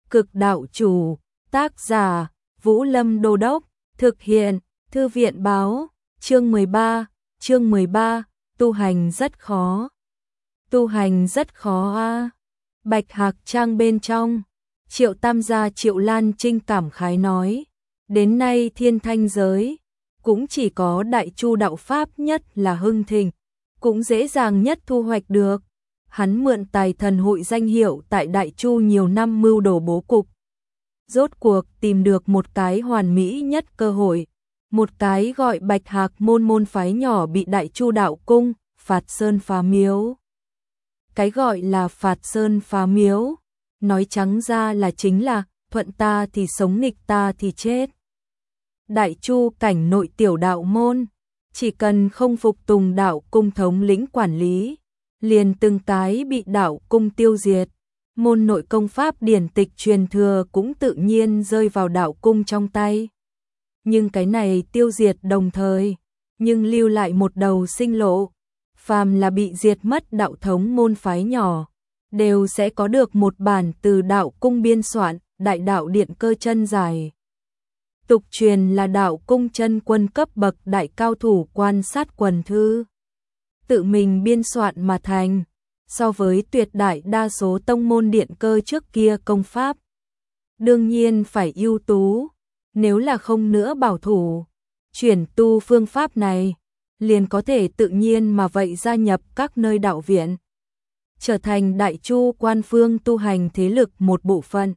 Cực đạo chủ, tác giả, Vũ Lâm Đô Đốc, thực hiện, Thư viện báo, chương 13, tu hành rất khó. Tu hành rất khó a. Bạch Hạc Trang bên trong, Triệu Tam gia Triệu Lan Trinh cảm khái nói, đến nay thiên thanh giới, cũng chỉ có Đại Chu đạo Pháp nhất là hưng thịnh, cũng dễ dàng nhất thu hoạch được. Hắn mượn tài thần hội danh hiệu tại Đại Chu nhiều năm mưu đồ bố cục. Rốt cuộc tìm được một cái hoàn mỹ nhất cơ hội, một cái gọi Bạch Hạc môn phái nhỏ bị Đại Chu đạo cung, phạt sơn phá miếu. Cái gọi là phạt sơn phá miếu, nói trắng ra là chính là thuận ta thì sống nghịch ta thì chết. Đại Chu cảnh nội tiểu đạo môn, chỉ cần không phục tùng đạo cung thống lĩnh quản lý, liền từng cái bị đạo cung tiêu diệt. Môn nội công pháp điển tịch truyền thừa cũng tự nhiên rơi vào đạo cung trong tay. Nhưng cái này tiêu diệt đồng thời, nhưng lưu lại một đầu sinh lộ. Phàm là bị diệt mất đạo thống môn phái nhỏ, đều sẽ có được một bản từ đạo cung biên soạn, đại đạo điện cơ chân giải. Tục truyền là đạo cung chân quân cấp bậc đại cao thủ quan sát quần thư. Tự mình biên soạn mà thành, so với tuyệt đại đa số tông môn điện cơ trước kia công pháp. Đương nhiên phải ưu tú, nếu là không nữa bảo thủ, chuyển tu phương pháp này, liền có thể tự nhiên mà vậy gia nhập các nơi đạo viện, trở thành Đại Chu quan phương tu hành thế lực một bộ phận.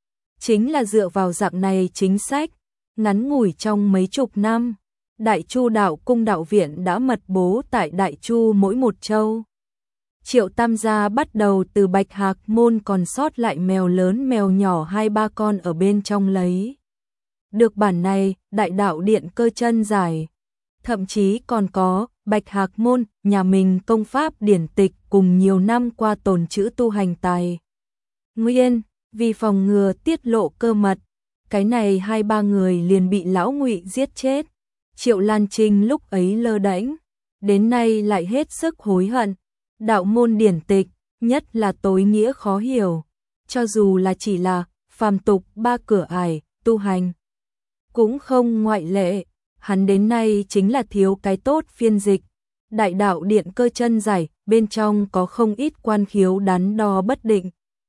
Chính là dựa vào dạng này chính sách, ngắn ngủi trong mấy chục năm, Đại Chu đạo cung đạo viện đã mật bố tại Đại Chu mỗi một châu. Triệu Tam gia bắt đầu từ Bạch Hạc môn còn sót lại mèo lớn mèo nhỏ 2-3 con ở bên trong lấy. Được bản này, đại đạo điện cơ chân giải. Thậm chí còn có Bạch Hạc môn, nhà mình công pháp điển tịch cùng nhiều năm qua tồn trữ tu hành tài nguyên, vì phòng ngừa tiết lộ cơ mật, cái này 2-3 người liền bị lão Ngụy giết chết. Triệu Lan Trinh lúc ấy lơ đễnh, đến nay lại hết sức hối hận. Đạo môn điển tịch, nhất là tối nghĩa khó hiểu, cho dù là chỉ là phàm tục 3 cửa ải, tu hành cũng không ngoại lệ. Hắn đến nay chính là thiếu cái tốt phiên dịch. Đại đạo điện cơ chân giải, bên trong có không ít quan khiếu đắn đo bất định,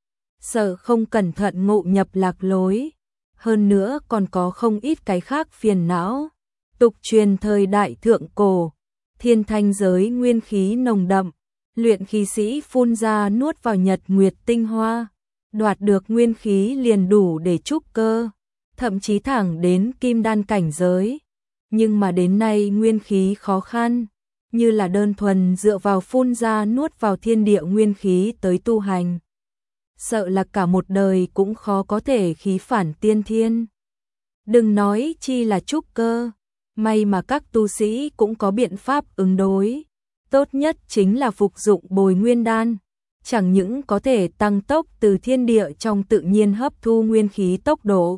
sợ không cẩn thận ngộ nhập lạc lối. Hơn nữa còn có không ít cái khác phiền não. Tục truyền thời đại thượng cổ, thiên thanh giới nguyên khí nồng đậm, luyện khí sĩ phun ra nuốt vào nhật nguyệt tinh hoa, đoạt được nguyên khí liền đủ để trúc cơ, thậm chí thẳng đến kim đan cảnh giới. Nhưng mà đến nay nguyên khí khó khăn, như là đơn thuần dựa vào phun ra nuốt vào thiên địa nguyên khí tới tu hành, sợ là cả một đời cũng khó có thể khí phản tiên thiên. Đừng nói chi là trúc cơ, may mà các tu sĩ cũng có biện pháp ứng đối. Tốt nhất chính là phục dụng bồi nguyên đan, chẳng những có thể tăng tốc từ thiên địa trong tự nhiên hấp thu nguyên khí tốc độ,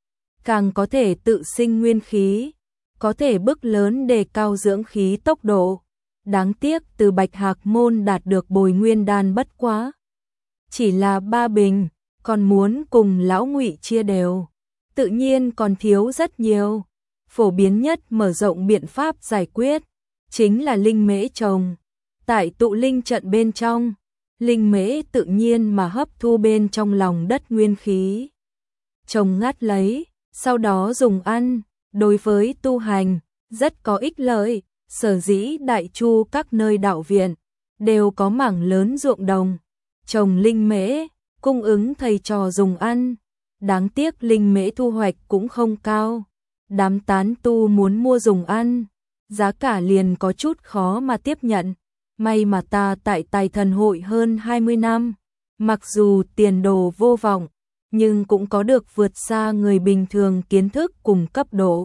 càng có thể tự sinh nguyên khí, có thể bước lớn đề cao dưỡng khí tốc độ. Đáng tiếc từ Bạch Hạc môn đạt được bồi nguyên đan bất quá chỉ là 3 bình, còn muốn cùng lão Ngụy chia đều, tự nhiên còn thiếu rất nhiều. Phổ biến nhất mở rộng biện pháp giải quyết chính là linh mễ trồng tại tụ linh trận bên trong. Linh mễ tự nhiên mà hấp thu bên trong lòng đất nguyên khí, trồng ngắt lấy, sau đó dùng ăn, đối với tu hành rất có ích lợi. Sở dĩ Đại Chu các nơi đạo viện đều có mảng lớn ruộng đồng trồng linh mễ, cung ứng thầy trò dùng ăn. Đáng tiếc linh mễ thu hoạch cũng không cao, đám tán tu muốn mua dùng ăn, giá cả liền có chút khó mà tiếp nhận. May mà ta tại Tài Thần hội hơn 20 năm, mặc dù tiền đồ vô vọng, nhưng cũng có được vượt xa người bình thường kiến thức cùng cấp độ.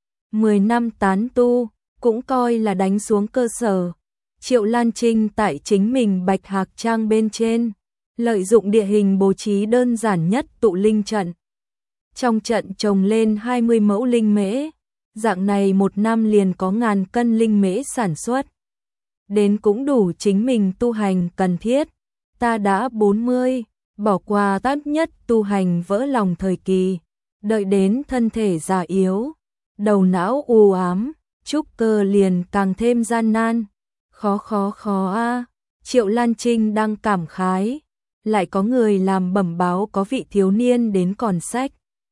10 năm tán tu, cũng coi là đánh xuống cơ sở. Triệu Lan Trinh tại chính mình Bạch Hạc Trang bên trên, lợi dụng địa hình bố trí đơn giản nhất tụ linh trận. Trong trận trồng lên 20 mẫu linh mễ, dạng này một năm liền có ngàn cân linh mễ sản xuất. Đến cũng đủ chính mình tu hành cần thiết. Ta đã 40, bỏ qua tát nhất tu hành vỡ lòng thời kỳ, đợi đến thân thể già yếu, đầu não u ám, trúc cơ liền càng thêm gian nan. Khó a. Triệu Lan Trinh đang cảm khái, lại có người làm bẩm báo có vị thiếu niên đến còn sách.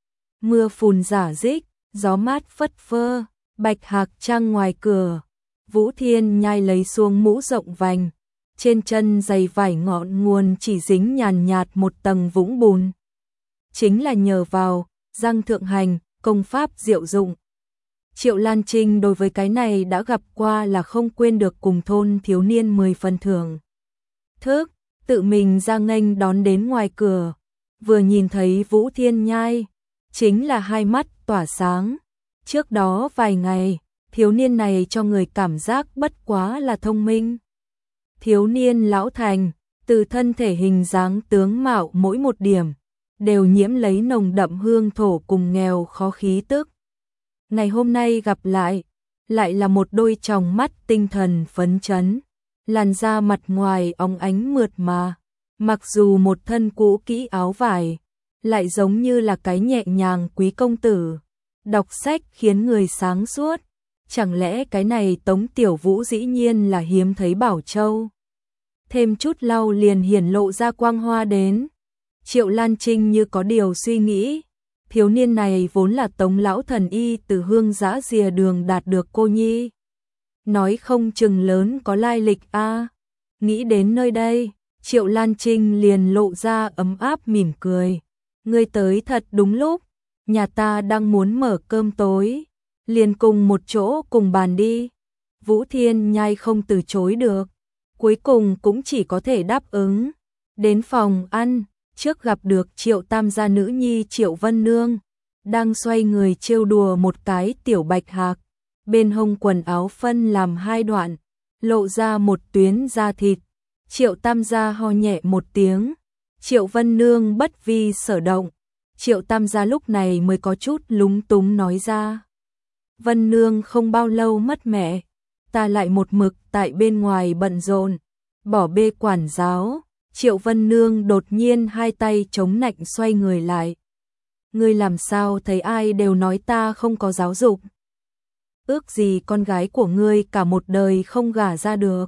Mưa phùn rả rích, gió mát phất phơ, bạch hạc trăng ngoài cửa. Vũ Thiên Nhai lấy xuống mũ rộng vành, trên chân giày vải ngọn nguồn chỉ dính nhàn nhạt một tầng vũng bùn. Chính là nhờ vào răng thượng hành, công pháp diệu dụng. Triệu Lan Trinh đối với cái này đã gặp qua là không quên được, cùng thôn thiếu niên 10 phần thưởng thức, tự mình ra nghênh đón đến ngoài cửa. Vừa nhìn thấy Vũ Thiên Nhai, chính là hai mắt tỏa sáng. Trước đó vài ngày, thiếu niên này cho người cảm giác bất quá là thông minh. Thiếu niên lão thành, từ thân thể hình dáng tướng mạo mỗi một điểm, đều nhiễm lấy nồng đậm hương thổ cùng nghèo khó khí tức. Ngày hôm nay gặp lại là một đôi tròng mắt tinh thần phấn chấn, làn da mặt ngoài óng ánh mượt mà, mặc dù một thân cũ kỹ áo vải, lại giống như là cái nhẹ nhàng quý công tử. Đọc sách khiến người sáng suốt, chẳng lẽ cái này Tống Tiểu Vũ dĩ nhiên là hiếm thấy bảo châu. Thêm chút lau liền hiển lộ ra quang hoa đến. Triệu Lan Trinh như có điều suy nghĩ, thiếu niên này vốn là Tống lão thần y từ Hương Giã rìa đường đạt được cô nhi. Nói không chừng lớn có lai lịch a. Nghĩ đến nơi đây, Triệu Lan Trinh liền lộ ra ấm áp mỉm cười. Ngươi tới thật đúng lúc, nhà ta đang muốn mở cơm tối, liền cùng một chỗ cùng bàn đi. Vũ Thiên Nhai không từ chối được, cuối cùng cũng chỉ có thể đáp ứng. Đến phòng ăn, trước gặp được Triệu Tam gia nữ nhi Triệu Vân Nương, đang xoay người trêu đùa một cái tiểu bạch hạc, bên hông quần áo phân làm hai đoạn, lộ ra một tuyến da thịt. Triệu Tam gia ho nhẹ một tiếng, Triệu Vân Nương bất vi sở động. Triệu Tam gia lúc này mới có chút lúng túng nói ra: Vân Nương không bao lâu mất mẹ, ta lại một mực tại bên ngoài bận rộn, bỏ bê quản giáo. Triệu Vân Nương đột nhiên hai tay chống nạnh xoay người lại. Ngươi làm sao thấy ai đều nói ta không có giáo dục? Ước gì con gái của ngươi cả một đời không gả ra được.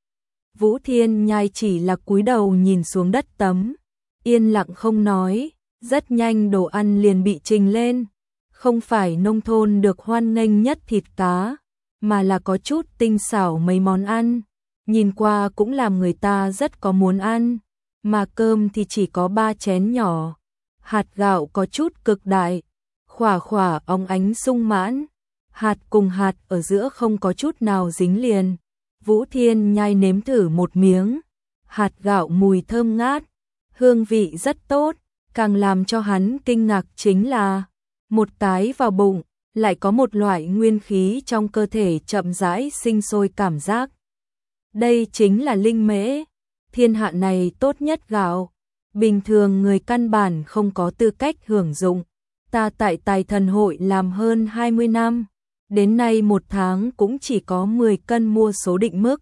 Vũ Thiên Nhai chỉ là cúi đầu nhìn xuống đất tấm, yên lặng không nói. Rất nhanh đồ ăn liền bị trình lên, không phải nông thôn được hoan nghênh nhất thịt cá, mà là có chút tinh xảo mấy món ăn, nhìn qua cũng làm người ta rất có muốn ăn, mà cơm thì chỉ có 3 chén nhỏ, hạt gạo có chút cực đại, khỏa khỏa óng ánh sung mãn, hạt cùng hạt ở giữa không có chút nào dính liền. Vũ Thiên Nhai nếm thử một miếng, hạt gạo mùi thơm ngát, hương vị rất tốt. Càng làm cho hắn kinh ngạc chính là, một cái vào bụng, lại có một loại nguyên khí trong cơ thể chậm rãi sinh sôi cảm giác. Đây chính là linh mễ, thiên hạ này tốt nhất gạo, bình thường người căn bản không có tư cách hưởng dụng. Ta tại Tài Thần hội làm hơn 20 năm, đến nay một tháng cũng chỉ có 10 cân mua số định mức.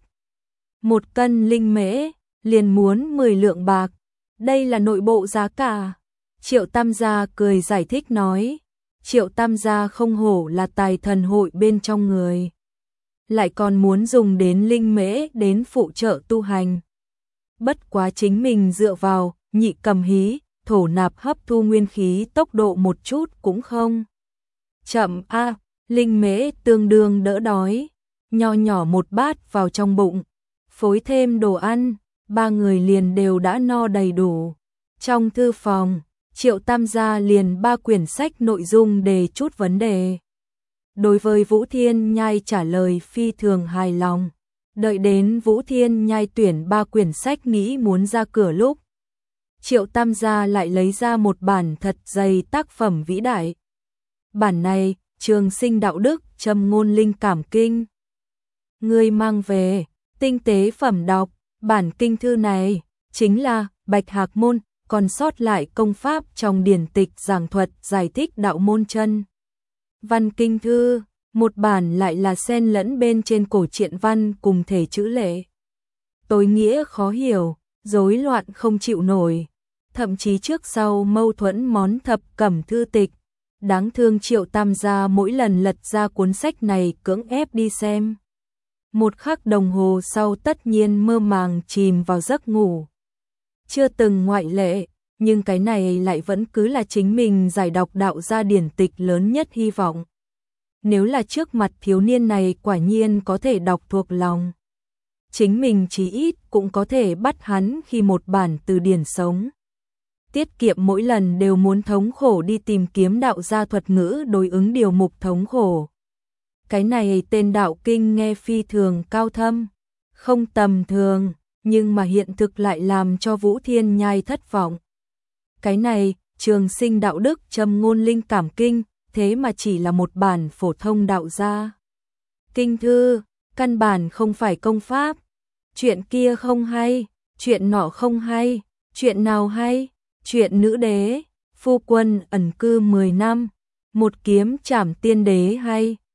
1 cân linh mễ, liền muốn 10 lượng bạc, đây là nội bộ giá cả. Triệu Tam gia cười giải thích nói, Triệu Tam gia không hổ là Tài Thần hội bên trong người, lại còn muốn dùng đến linh mễ đến phụ trợ tu hành. Bất quá chính mình dựa vào nhị cầm hí, thổ nạp hấp thu nguyên khí tốc độ một chút cũng không chậm a. Linh mễ tương đương đỡ đói, nho nhỏ một bát vào trong bụng, phối thêm đồ ăn, 3 người liền đều đã no đầy đủ. Trong thư phòng, Triệu Tam gia liền 3 quyển sách nội dung đề chút vấn đề. Đối với Vũ Thiên Nhai trả lời phi thường hài lòng. Đợi đến Vũ Thiên Nhai tuyển 3 quyển sách nghĩ muốn ra cửa lúc, Triệu Tam gia lại lấy ra một bản thật dày tác phẩm vĩ đại. Bản này, Trường Sinh Đạo Đức Châm Ngôn Linh Cảm Kinh. Ngươi mang về, tinh tế phẩm đọc, bản kinh thư này chính là Bạch Hạc môn còn sót lại công pháp trong điển tịch giảng thuật giải thích đạo môn chân văn kinh thư, một bản lại là xen lẫn bên trên cổ truyện văn cùng thể chữ lệ. Tối nghĩa khó hiểu, rối loạn không chịu nổi. thậm chí trước sau mâu thuẫn món thập cẩm thư tịch. Đáng thương Triệu Tam gia mỗi lần lật ra cuốn sách này cưỡng ép đi xem. Một khắc đồng hồ sau tất nhiên mơ màng chìm vào giấc ngủ. Chưa từng ngoại lệ, nhưng cái này lại vẫn cứ là chính mình giải đọc đạo gia điển tịch lớn nhất hy vọng. Nếu là trước mặt thiếu niên này quả nhiên có thể đọc thuộc lòng. Chính mình chí ít cũng có thể bắt hắn khi một bản từ điển sống. Tiết kiệm mỗi lần đều muốn thống khổ đi tìm kiếm đạo gia thuật ngữ đối ứng điều mục thống khổ. Cái này tên đạo kinh nghe phi thường cao thâm, không tầm thường, nhưng mà hiện thực lại làm cho Vũ Thiên Nhai thất vọng. Cái này, trường sinh đạo đức châm ngôn linh cảm kinh, thế mà chỉ là một bản phổ thông đạo gia. Kinh thư, căn bản không phải công pháp. Chuyện kia không hay, chuyện nọ không hay, chuyện nào hay, chuyện nữ đế, phu quân ẩn cư 10 năm, một kiếm trảm tiên đế hay.